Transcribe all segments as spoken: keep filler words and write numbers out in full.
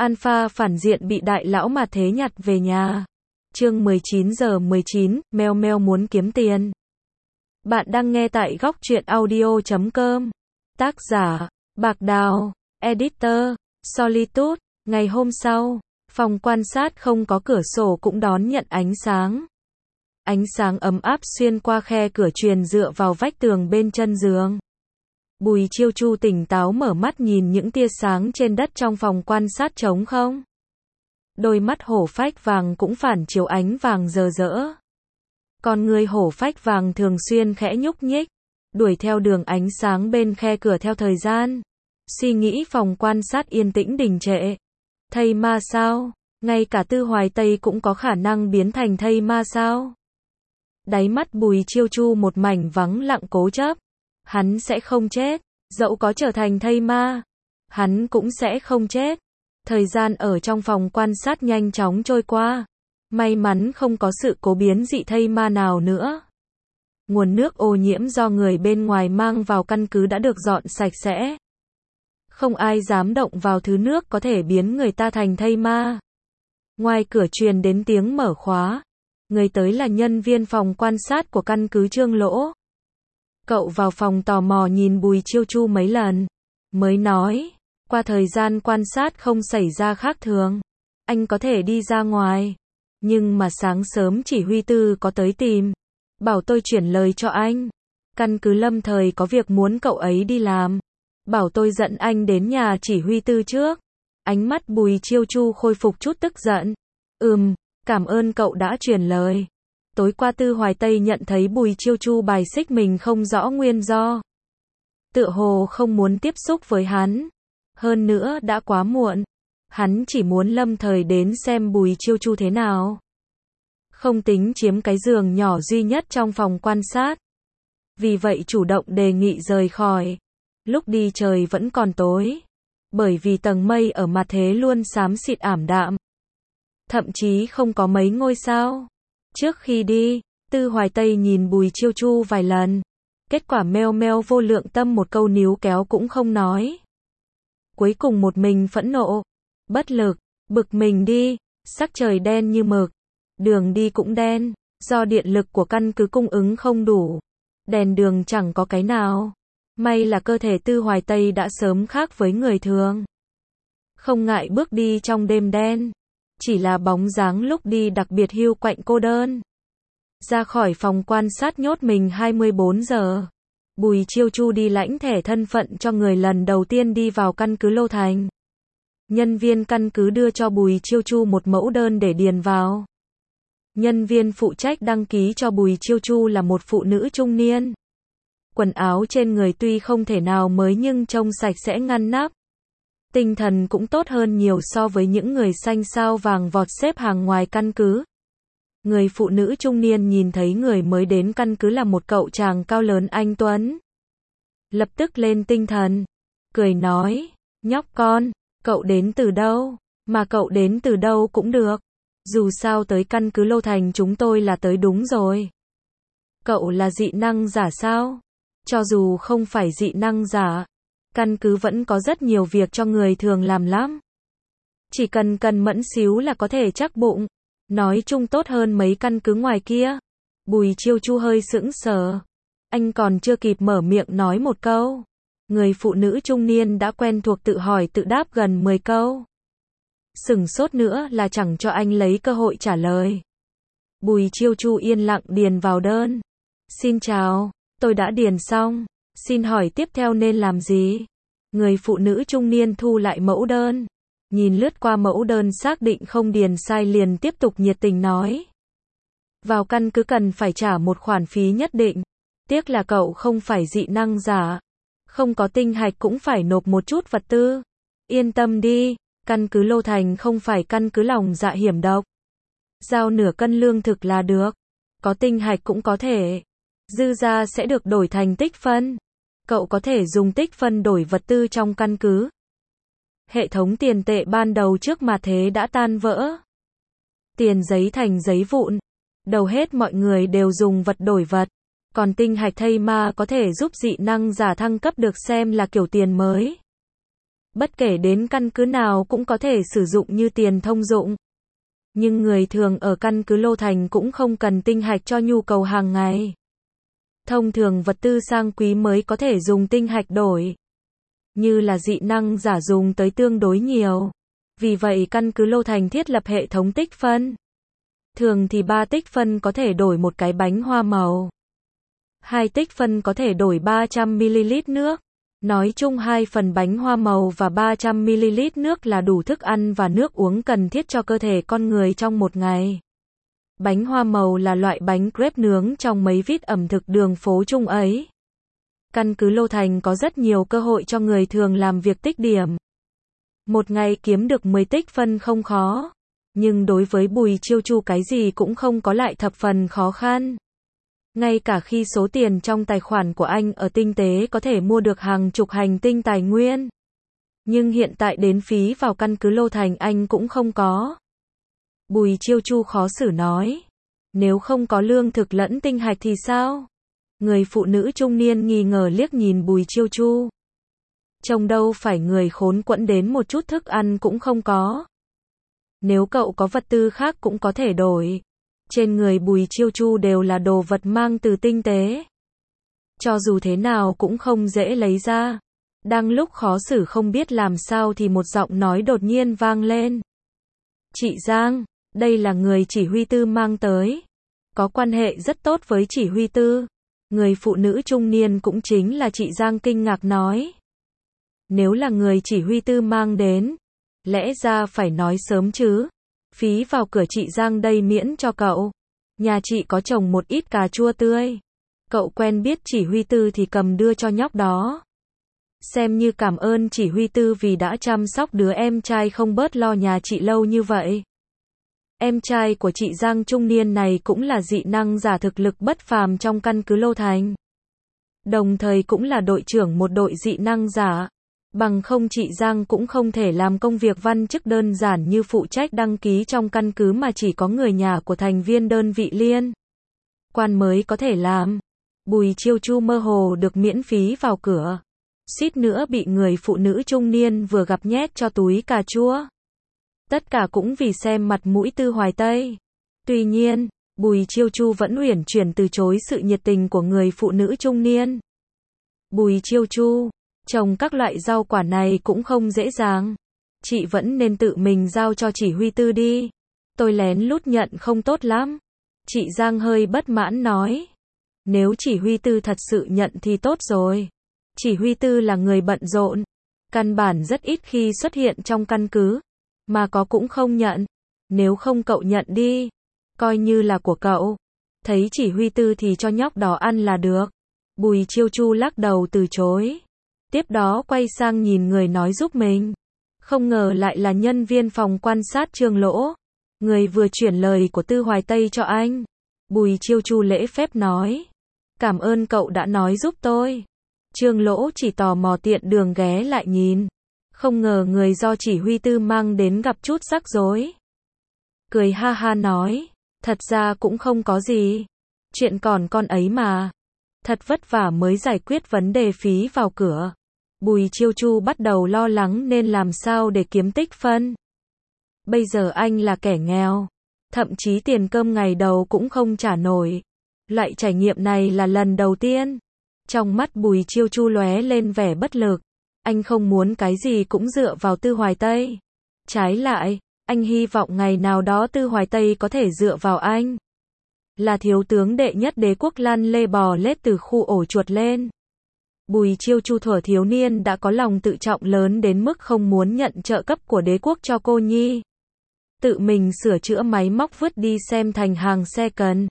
Alpha phản diện bị đại lão mà thế nhặt về nhà. Chương mười chín giờ mười chín, Meo Meo muốn kiếm tiền. Bạn đang nghe tại góc truyện audio chấm com. Tác giả, Bạc Đào, Editor, Solitude. Ngày hôm sau, phòng quan sát không có cửa sổ cũng đón nhận ánh sáng. Ánh sáng ấm áp xuyên qua khe cửa truyền dựa vào vách tường bên chân giường. Bùi Chiêu Chu tỉnh táo mở mắt nhìn những tia sáng trên đất trong phòng quan sát trống không. Đôi mắt hổ phách vàng cũng phản chiếu ánh vàng rờ rỡ. Con người hổ phách vàng thường xuyên khẽ nhúc nhích, đuổi theo đường ánh sáng bên khe cửa theo thời gian. Suy nghĩ phòng quan sát yên tĩnh đình trệ. Thây ma sao? Ngay cả Tư Hoài Tây cũng có khả năng biến thành thây ma sao? Đáy mắt Bùi Chiêu Chu một mảnh vắng lặng cố chấp. Hắn sẽ không chết, dẫu có trở thành thây ma, hắn cũng sẽ không chết. Thời gian ở trong phòng quan sát nhanh chóng trôi qua. May mắn không có sự cố biến dị thây ma nào nữa. Nguồn nước ô nhiễm do người bên ngoài mang vào căn cứ đã được dọn sạch sẽ. Không ai dám động vào thứ nước có thể biến người ta thành thây ma. Ngoài cửa truyền đến tiếng mở khóa. Người tới là nhân viên phòng quan sát của căn cứ Trương Lỗ. Cậu vào phòng tò mò nhìn Bùi Chiêu Chu mấy lần, mới nói, qua thời gian quan sát không xảy ra khác thường, anh có thể đi ra ngoài. Nhưng mà sáng sớm chỉ huy tư có tới tìm, bảo tôi chuyển lời cho anh. Căn cứ lâm thời có việc muốn cậu ấy đi làm, bảo tôi dẫn anh đến nhà chỉ huy tư trước. Ánh mắt Bùi Chiêu Chu khôi phục chút tức giận. Ừm, cảm ơn cậu đã truyền lời. Tối qua Tư Hoài Tây nhận thấy Bùi Chiêu Chu bài xích mình không rõ nguyên do. Tựa hồ không muốn tiếp xúc với hắn. Hơn nữa đã quá muộn. Hắn chỉ muốn lâm thời đến xem Bùi Chiêu Chu thế nào. Không tính chiếm cái giường nhỏ duy nhất trong phòng quan sát. Vì vậy chủ động đề nghị rời khỏi. Lúc đi trời vẫn còn tối. Bởi vì tầng mây ở mặt thế luôn xám xịt ảm đạm. Thậm chí không có mấy ngôi sao. Trước khi đi, Tư Hoài Tây nhìn Bùi Chiêu Chu vài lần. Kết quả Meo Meo vô lượng tâm một câu níu kéo cũng không nói. Cuối cùng một mình phẫn nộ, bất lực, bực mình đi. Sắc trời đen như mực, đường đi cũng đen, do điện lực của căn cứ cung ứng không đủ. Đèn đường chẳng có cái nào. May là cơ thể Tư Hoài Tây đã sớm khác với người thường. Không ngại bước đi trong đêm đen. Chỉ là bóng dáng lúc đi đặc biệt hiu quạnh cô đơn. Ra khỏi phòng quan sát nhốt mình hai mươi bốn giờ. Bùi Chiêu Chu đi lãnh thẻ thân phận cho người lần đầu tiên đi vào căn cứ Lô Thành. Nhân viên căn cứ đưa cho Bùi Chiêu Chu một mẫu đơn để điền vào. Nhân viên phụ trách đăng ký cho Bùi Chiêu Chu là một phụ nữ trung niên. Quần áo trên người tuy không thể nào mới nhưng trông sạch sẽ ngăn nắp. Tinh thần cũng tốt hơn nhiều so với những người xanh sao vàng vọt xếp hàng ngoài căn cứ. Người phụ nữ trung niên nhìn thấy người mới đến căn cứ là một cậu chàng cao lớn anh tuấn. Lập tức lên tinh thần. Cười nói, nhóc con, cậu đến từ đâu? Mà cậu đến từ đâu cũng được. Dù sao tới căn cứ Lô Thành chúng tôi là tới đúng rồi. Cậu là dị năng giả sao? Cho dù không phải dị năng giả, căn cứ vẫn có rất nhiều việc cho người thường làm lắm. Chỉ cần cần mẫn xíu là có thể chắc bụng. Nói chung tốt hơn mấy căn cứ ngoài kia. Bùi Chiêu Chu hơi sững sờ. Anh còn chưa kịp mở miệng nói một câu. Người phụ nữ trung niên đã quen thuộc tự hỏi tự đáp gần mười câu. Sửng sốt nữa là chẳng cho anh lấy cơ hội trả lời. Bùi Chiêu Chu yên lặng điền vào đơn. Xin chào, tôi đã điền xong. Xin hỏi tiếp theo nên làm gì? Người phụ nữ trung niên thu lại mẫu đơn. Nhìn lướt qua mẫu đơn xác định không điền sai liền tiếp tục nhiệt tình nói. Vào căn cứ cần phải trả một khoản phí nhất định. Tiếc là cậu không phải dị năng giả. Không có tinh hạch cũng phải nộp một chút vật tư. Yên tâm đi, căn cứ Lô Thành không phải căn cứ lòng dạ hiểm độc. Giao nửa cân lương thực là được. Có tinh hạch cũng có thể. Dư ra sẽ được đổi thành tích phân. Cậu có thể dùng tích phân đổi vật tư trong căn cứ. Hệ thống tiền tệ ban đầu trước mà thế đã tan vỡ. Tiền giấy thành giấy vụn. Đầu hết mọi người đều dùng vật đổi vật. Còn tinh hạch thây ma có thể giúp dị năng giả thăng cấp được xem là kiểu tiền mới. Bất kể đến căn cứ nào cũng có thể sử dụng như tiền thông dụng. Nhưng người thường ở căn cứ Lô Thành cũng không cần tinh hạch cho nhu cầu hàng ngày. Thông thường vật tư sang quý mới có thể dùng tinh hạch đổi. Như là dị năng giả dùng tới tương đối nhiều. Vì vậy căn cứ Lô Thành thiết lập hệ thống tích phân. Thường thì ba tích phân có thể đổi một cái bánh hoa màu. hai tích phân có thể đổi ba trăm mi li lít nước. Nói chung hai phần bánh hoa màu và ba trăm mi li lít nước là đủ thức ăn và nước uống cần thiết cho cơ thể con người trong một ngày. Bánh hoa màu là loại bánh crepe nướng trong mấy vít ẩm thực đường phố Trung ấy. Căn cứ Lô Thành có rất nhiều cơ hội cho người thường làm việc tích điểm. Một ngày kiếm được mười tích phân không khó. Nhưng đối với Bùi Chiêu Chu cái gì cũng không có lại thập phần khó khăn. Ngay cả khi số tiền trong tài khoản của anh ở tinh tế có thể mua được hàng chục hành tinh tài nguyên. Nhưng hiện tại đến phí vào căn cứ Lô Thành anh cũng không có. Bùi Chiêu Chu khó xử nói. Nếu không có lương thực lẫn tinh hạch thì sao? Người phụ nữ trung niên nghi ngờ liếc nhìn Bùi Chiêu Chu. Trông đâu phải người khốn quẫn đến một chút thức ăn cũng không có. Nếu cậu có vật tư khác cũng có thể đổi. Trên người Bùi Chiêu Chu đều là đồ vật mang từ tinh tế. Cho dù thế nào cũng không dễ lấy ra. Đang lúc khó xử không biết làm sao thì một giọng nói đột nhiên vang lên. Chị Giang, đây là người chỉ huy Tư mang tới. Có quan hệ rất tốt với chỉ huy Tư. Người phụ nữ trung niên cũng chính là chị Giang kinh ngạc nói. Nếu là người chỉ huy Tư mang đến, lẽ ra phải nói sớm chứ. Phí vào cửa chị Giang đây miễn cho cậu. Nhà chị có trồng một ít cà chua tươi. Cậu quen biết chỉ huy Tư thì cầm đưa cho nhóc đó. Xem như cảm ơn chỉ huy Tư vì đã chăm sóc đứa em trai không bớt lo nhà chị lâu như vậy. Em trai của chị Giang trung niên này cũng là dị năng giả thực lực bất phàm trong căn cứ Lô Thành. Đồng thời cũng là đội trưởng một đội dị năng giả. Bằng không chị Giang cũng không thể làm công việc văn chức đơn giản như phụ trách đăng ký trong căn cứ mà chỉ có người nhà của thành viên đơn vị liên quan mới có thể làm. Bùi Chiêu Chu mơ hồ được miễn phí vào cửa. Suýt nữa bị người phụ nữ trung niên vừa gặp nhét cho túi cà chua. Tất cả cũng vì xem mặt mũi Tư Hoài Tây. Tuy nhiên, Bùi Chiêu Chu vẫn uyển chuyển từ chối sự nhiệt tình của người phụ nữ trung niên. Bùi Chiêu Chu, trồng các loại rau quả này cũng không dễ dàng. Chị vẫn nên tự mình giao cho chỉ huy Tư đi. Tôi lén lút nhận không tốt lắm. Chị Giang hơi bất mãn nói. Nếu chỉ huy Tư thật sự nhận thì tốt rồi. Chỉ huy Tư là người bận rộn. Căn bản rất ít khi xuất hiện trong căn cứ. Mà có cũng không nhận. Nếu không cậu nhận đi. Coi như là của cậu. Thấy chỉ huy Tư thì cho nhóc đó ăn là được. Bùi Chiêu Chu lắc đầu từ chối. Tiếp đó quay sang nhìn người nói giúp mình. Không ngờ lại là nhân viên phòng quan sát Trương Lỗ. Người vừa chuyển lời của Tư Hoài Tây cho anh. Bùi Chiêu Chu lễ phép nói. Cảm ơn cậu đã nói giúp tôi. Trương Lỗ chỉ tò mò tiện đường ghé lại nhìn. Không ngờ người do chỉ huy Tư mang đến gặp chút rắc rối. Cười ha ha nói. Thật ra cũng không có gì. Chuyện còn con ấy mà. Thật vất vả mới giải quyết vấn đề phí vào cửa. Bùi Chiêu Chu bắt đầu lo lắng nên làm sao để kiếm tích phân. Bây giờ anh là kẻ nghèo. Thậm chí tiền cơm ngày đầu cũng không trả nổi. Loại trải nghiệm này là lần đầu tiên. Trong mắt Bùi Chiêu Chu lóe lên vẻ bất lực. Anh không muốn cái gì cũng dựa vào Tư Hoài Tây. Trái lại, anh hy vọng ngày nào đó Tư Hoài Tây có thể dựa vào anh. Là thiếu tướng đệ nhất đế quốc lăn lê bò lết từ khu ổ chuột lên. Bùi Chiêu Chu thuở thiếu niên đã có lòng tự trọng lớn đến mức không muốn nhận trợ cấp của đế quốc cho cô nhi. Tự mình sửa chữa máy móc vứt đi xem thành hàng xe cần.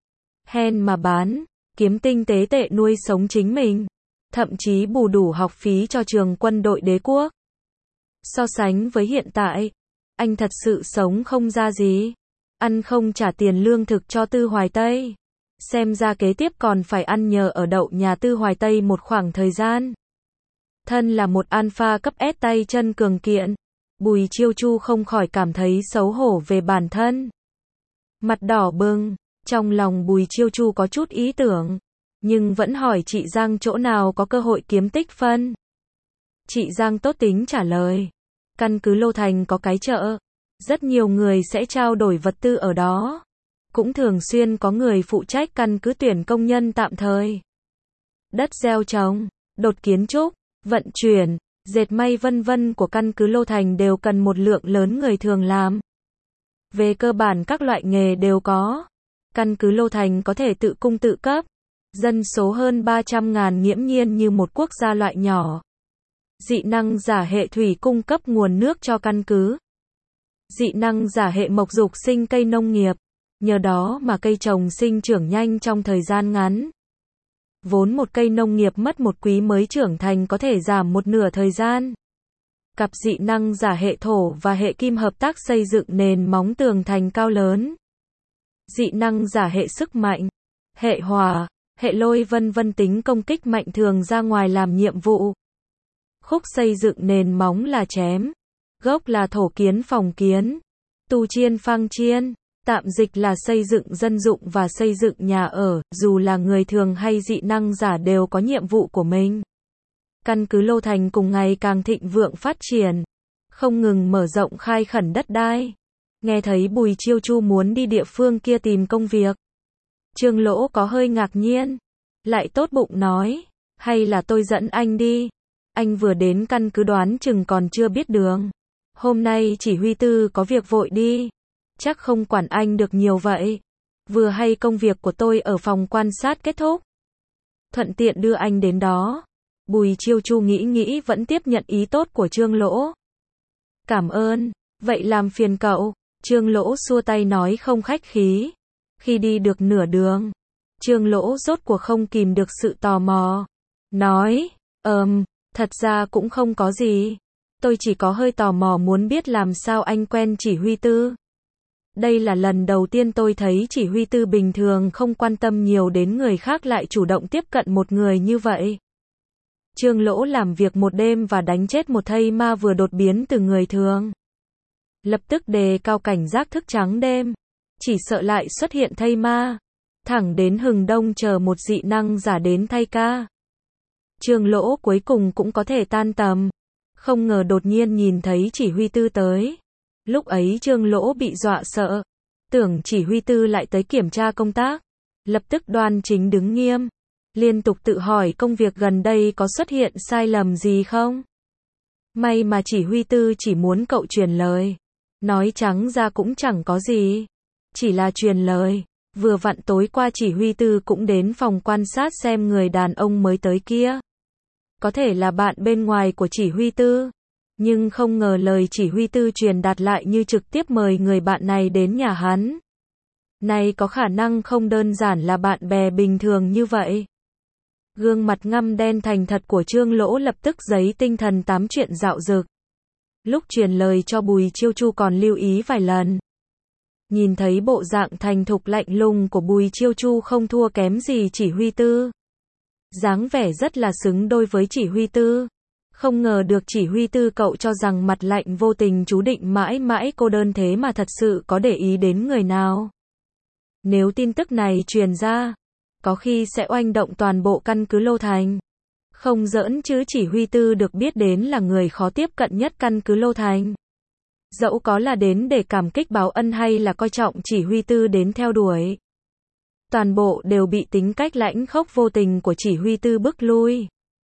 Hen mà bán, kiếm tinh tế tệ nuôi sống chính mình. Thậm chí bù đủ học phí cho trường quân đội đế quốc. So sánh với hiện tại, anh thật sự sống không ra gì. Ăn không trả tiền lương thực cho Tư Hoài Tây. Xem ra kế tiếp còn phải ăn nhờ ở đậu nhà Tư Hoài Tây một khoảng thời gian. Thân là một alpha cấp S tay chân cường kiện. Bùi Chiêu Chu không khỏi cảm thấy xấu hổ về bản thân. Mặt đỏ bừng, trong lòng Bùi Chiêu Chu có chút ý tưởng. Nhưng vẫn hỏi chị Giang chỗ nào có cơ hội kiếm tích phân. Chị Giang tốt tính trả lời. Căn cứ Lô Thành có cái chợ. Rất nhiều người sẽ trao đổi vật tư ở đó. Cũng thường xuyên có người phụ trách căn cứ tuyển công nhân tạm thời. Đất gieo trồng, đột kiến trúc, vận chuyển, dệt may vân vân của căn cứ Lô Thành đều cần một lượng lớn người thường làm. Về cơ bản các loại nghề đều có. Căn cứ Lô Thành có thể tự cung tự cấp. Dân số hơn ba trăm ngàn nghiễm nhiên như một quốc gia loại nhỏ. Dị năng giả hệ thủy cung cấp nguồn nước cho căn cứ. Dị năng giả hệ mộc dục sinh cây nông nghiệp. Nhờ đó mà cây trồng sinh trưởng nhanh trong thời gian ngắn. Vốn một cây nông nghiệp mất một quý mới trưởng thành có thể giảm một nửa thời gian. Cặp dị năng giả hệ thổ và hệ kim hợp tác xây dựng nền móng tường thành cao lớn. Dị năng giả hệ sức mạnh, hệ hỏa, hệ lôi vân vân tính công kích mạnh thường ra ngoài làm nhiệm vụ. Khúc xây dựng nền móng là chém, gốc là thổ kiến phòng kiến, tu chiên phang chiên, tạm dịch là xây dựng dân dụng và xây dựng nhà ở, dù là người thường hay dị năng giả đều có nhiệm vụ của mình. Căn cứ Lô Thành cùng ngày càng thịnh vượng phát triển, không ngừng mở rộng khai khẩn đất đai. Nghe thấy Bùi Chiêu Chu muốn đi địa phương kia tìm công việc. Trương Lỗ có hơi ngạc nhiên, lại tốt bụng nói, hay là tôi dẫn anh đi. Anh vừa đến căn cứ đoán chừng còn chưa biết đường. Hôm nay chỉ huy tư có việc vội đi. Chắc không quản anh được nhiều vậy. Vừa hay công việc của tôi ở phòng quan sát kết thúc. Thuận tiện đưa anh đến đó. Bùi Chiêu Chu nghĩ nghĩ vẫn tiếp nhận ý tốt của Trương Lỗ. Cảm ơn, vậy làm phiền cậu. Trương Lỗ xua tay nói không khách khí. Khi đi được nửa đường, Trương Lỗ rốt cuộc không kìm được sự tò mò. Nói, ờm, thật ra cũng không có gì. Tôi chỉ có hơi tò mò muốn biết làm sao anh quen chỉ huy tư. Đây là lần đầu tiên tôi thấy chỉ huy tư bình thường không quan tâm nhiều đến người khác lại chủ động tiếp cận một người như vậy. Trương Lỗ làm việc một đêm và đánh chết một thây ma vừa đột biến từ người thường. Lập tức đề cao cảnh giác thức trắng đêm. Chỉ sợ lại xuất hiện thây ma. Thẳng đến hừng đông chờ một dị năng giả đến thay ca. Trương Lỗ cuối cùng cũng có thể tan tầm. Không ngờ đột nhiên nhìn thấy chỉ huy tư tới. Lúc ấy Trương Lỗ bị dọa sợ. Tưởng chỉ huy tư lại tới kiểm tra công tác. Lập tức đoan chính đứng nghiêm. Liên tục tự hỏi công việc gần đây có xuất hiện sai lầm gì không? May mà chỉ huy tư chỉ muốn cậu truyền lời. Nói trắng ra cũng chẳng có gì. Chỉ là truyền lời. Vừa vặn tối qua chỉ huy tư cũng đến phòng quan sát xem người đàn ông mới tới kia. Có thể là bạn bên ngoài của chỉ huy tư. Nhưng không ngờ lời chỉ huy tư truyền đạt lại như trực tiếp mời người bạn này đến nhà hắn. Này có khả năng không đơn giản là bạn bè bình thường như vậy. Gương mặt ngăm đen thành thật của Trương Lỗ lập tức giấy tinh thần tám chuyện dạo dực. Lúc truyền lời cho Bùi Chiêu Chu còn lưu ý vài lần. Nhìn thấy bộ dạng thành thục lạnh lùng của Bùi Chiêu Chu không thua kém gì chỉ huy tư. Dáng vẻ rất là xứng đôi với chỉ huy tư. Không ngờ được chỉ huy tư cậu cho rằng mặt lạnh vô tình chú định mãi mãi cô đơn thế mà thật sự có để ý đến người nào. Nếu tin tức này truyền ra, có khi sẽ oanh động toàn bộ căn cứ Lô Thành. Không giỡn chứ chỉ huy tư được biết đến là người khó tiếp cận nhất căn cứ Lô Thành. Dẫu có là đến để cảm kích báo ân hay là coi trọng chỉ huy tư đến theo đuổi. Toàn bộ đều bị tính cách lãnh khốc vô tình của chỉ huy tư bức lui.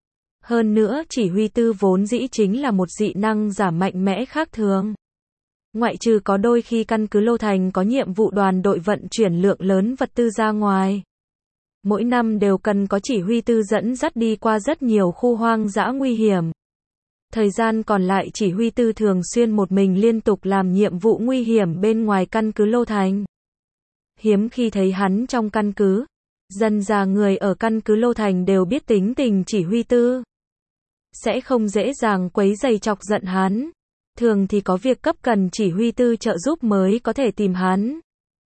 Hơn nữa chỉ huy tư vốn dĩ chính là một dị năng giả mạnh mẽ khác thường. Ngoại trừ có đôi khi căn cứ Lô Thành có nhiệm vụ đoàn đội vận chuyển lượng lớn vật tư ra ngoài. Mỗi năm đều cần có chỉ huy tư dẫn dắt đi qua rất nhiều khu hoang dã nguy hiểm. Thời gian còn lại chỉ huy tư thường xuyên một mình liên tục làm nhiệm vụ nguy hiểm bên ngoài căn cứ Lô Thành. Hiếm khi thấy hắn trong căn cứ. Dần già người ở căn cứ Lô Thành đều biết tính tình chỉ huy tư. Sẽ không dễ dàng quấy rầy chọc giận hắn. Thường thì có việc cấp cần chỉ huy tư trợ giúp mới có thể tìm hắn.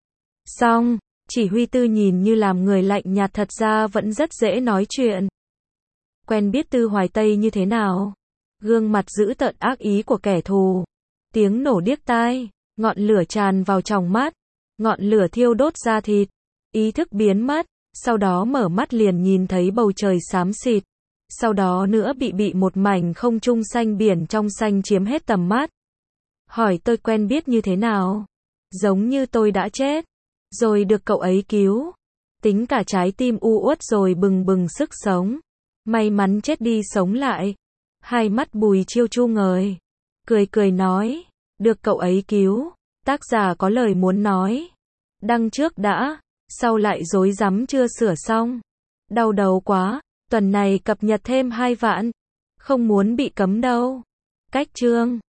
Xong, chỉ huy tư nhìn như làm người lạnh nhạt thật ra vẫn rất dễ nói chuyện. Quen biết Tư Hoài Tây như thế nào? Gương mặt dữ tợn ác ý của kẻ thù. Tiếng nổ điếc tai, ngọn lửa tràn vào tròng mắt, ngọn lửa thiêu đốt da thịt. Ý thức biến mất, sau đó mở mắt liền nhìn thấy bầu trời xám xịt. sau đó nữa bị bị một mảnh không trung xanh biển trong xanh chiếm hết tầm mắt. Hỏi tôi quen biết như thế nào? Giống như tôi đã chết, rồi được cậu ấy cứu. Tính cả trái tim u uất rồi bừng bừng sức sống. May mắn chết đi sống lại. Hai mắt Bùi Chiêu chu ngời. Cười cười nói, được cậu ấy cứu. Tác giả có lời muốn nói. Đăng trước đã, sau lại rối rắm chưa sửa xong. Đau đầu quá, tuần này cập nhật thêm hai vạn. Không muốn bị cấm đâu. Cách chương